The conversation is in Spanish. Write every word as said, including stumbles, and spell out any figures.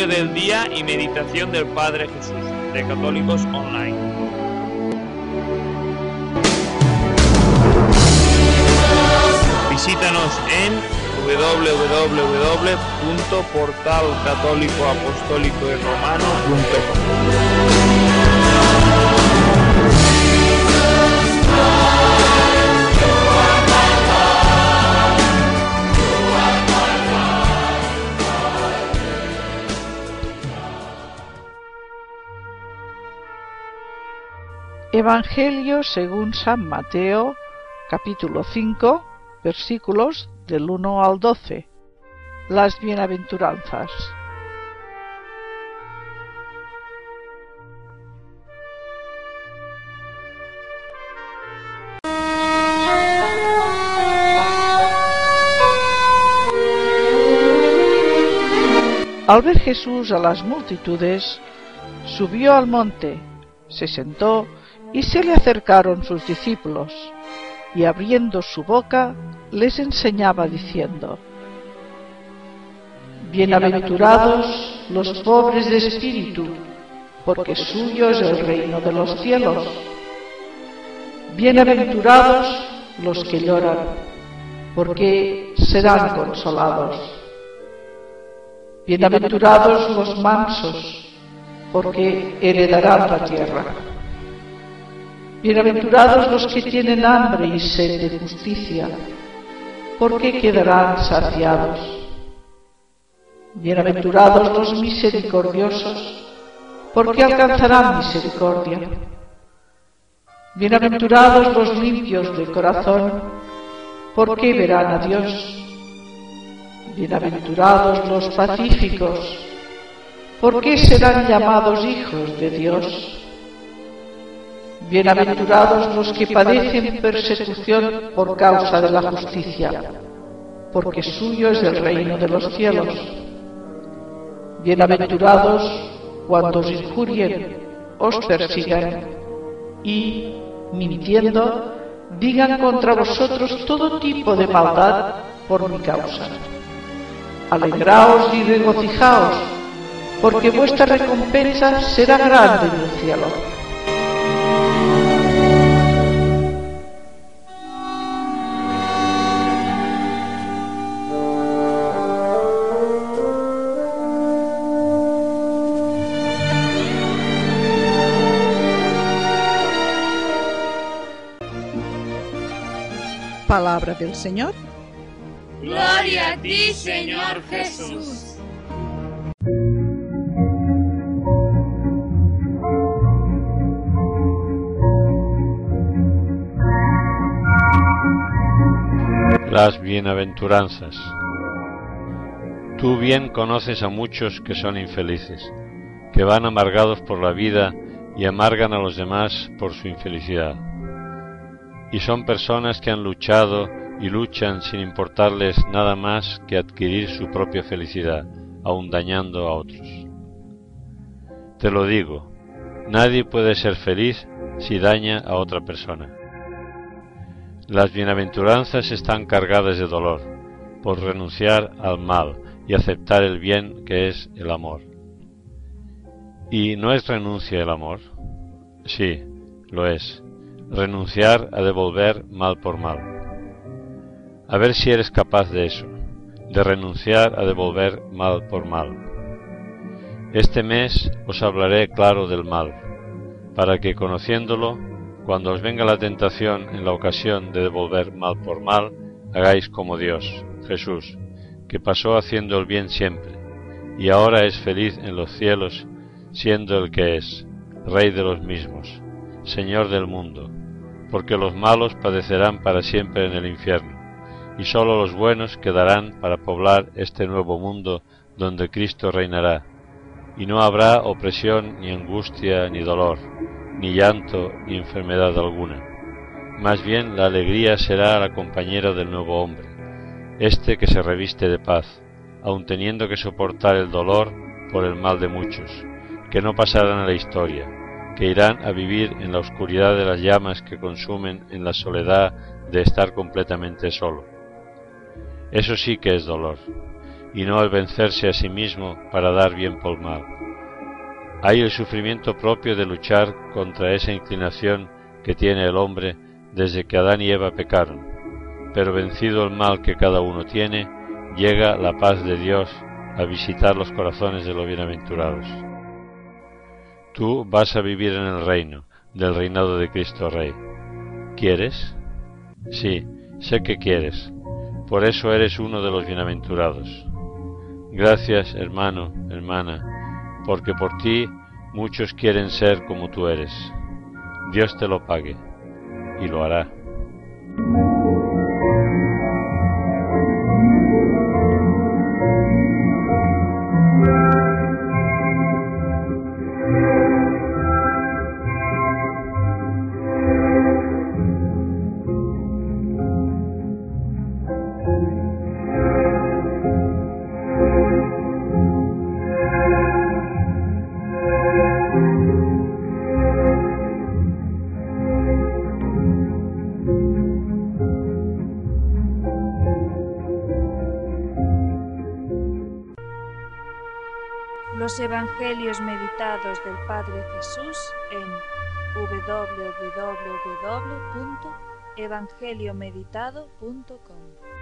Evangelio del día y meditación del Padre Jesús, de Católicos Online. Visítanos en w w w punto portal católico apostólico y romano punto com. Evangelio según San Mateo, capítulo cinco, versículos del uno al doce. Las bienaventuranzas. Al ver Jesús a las multitudes, subió al monte, se sentó y se le acercaron sus discípulos, y abriendo su boca les enseñaba diciendo: Bienaventurados los pobres de espíritu, porque suyo es el reino de los cielos. Bienaventurados los que lloran, porque serán consolados. Bienaventurados los mansos, porque heredarán la tierra. Bienaventurados los que tienen hambre y sed de justicia, porque quedarán saciados. Bienaventurados los misericordiosos, porque alcanzarán misericordia. Bienaventurados los limpios de corazón, porque verán a Dios. Bienaventurados los pacíficos, porque serán llamados hijos de Dios. Bienaventurados los que padecen persecución por causa de la justicia, porque suyo es el reino de los cielos. Bienaventurados cuando os injurien, os persigan y, mintiendo, digan contra vosotros todo tipo de maldad por mi causa. Alegraos y regocijaos, porque vuestra recompensa será grande en el cielo. Palabra del Señor. Gloria a ti, Señor Jesús. Las bienaventuranzas. Tú bien conoces a muchos que son infelices, que van amargados por la vida y amargan a los demás por su infelicidad. Y son personas que han luchado y luchan sin importarles nada más que adquirir su propia felicidad, aun dañando a otros. Te lo digo, nadie puede ser feliz si daña a otra persona. Las bienaventuranzas están cargadas de dolor, por renunciar al mal y aceptar el bien que es el amor. ¿Y no es renuncia el amor? Sí, lo es. Renunciar a devolver mal por mal. A ver si eres capaz de eso, de renunciar a devolver mal por mal. Este mes os hablaré claro del mal, para que, conociéndolo, cuando os venga la tentación en la ocasión de devolver mal por mal, hagáis como Dios, Jesús, que pasó haciendo el bien siempre, y ahora es feliz en los cielos, siendo el que es, Rey de los mismos, Señor del mundo, porque los malos padecerán para siempre en el infierno, y sólo los buenos quedarán para poblar este nuevo mundo donde Cristo reinará, y no habrá opresión, ni angustia, ni dolor, ni llanto, ni enfermedad alguna. Más bien la alegría será la compañera del nuevo hombre, este que se reviste de paz, aun teniendo que soportar el dolor por el mal de muchos, que no pasarán a la historia, que irán a vivir en la oscuridad de las llamas que consumen en la soledad de estar completamente solo. Eso sí que es dolor, y no el vencerse a sí mismo para dar bien por mal. Hay el sufrimiento propio de luchar contra esa inclinación que tiene el hombre desde que Adán y Eva pecaron, pero vencido el mal que cada uno tiene, llega la paz de Dios a visitar los corazones de los bienaventurados. Tú vas a vivir en el reino, del reinado de Cristo Rey. ¿Quieres? Sí, sé que quieres. Por eso eres uno de los bienaventurados. Gracias, hermano, hermana, porque por ti muchos quieren ser como tú eres. Dios te lo pague, y lo hará. Los Evangelios meditados del Padre Jesús en w w w punto evangeliomeditado punto com.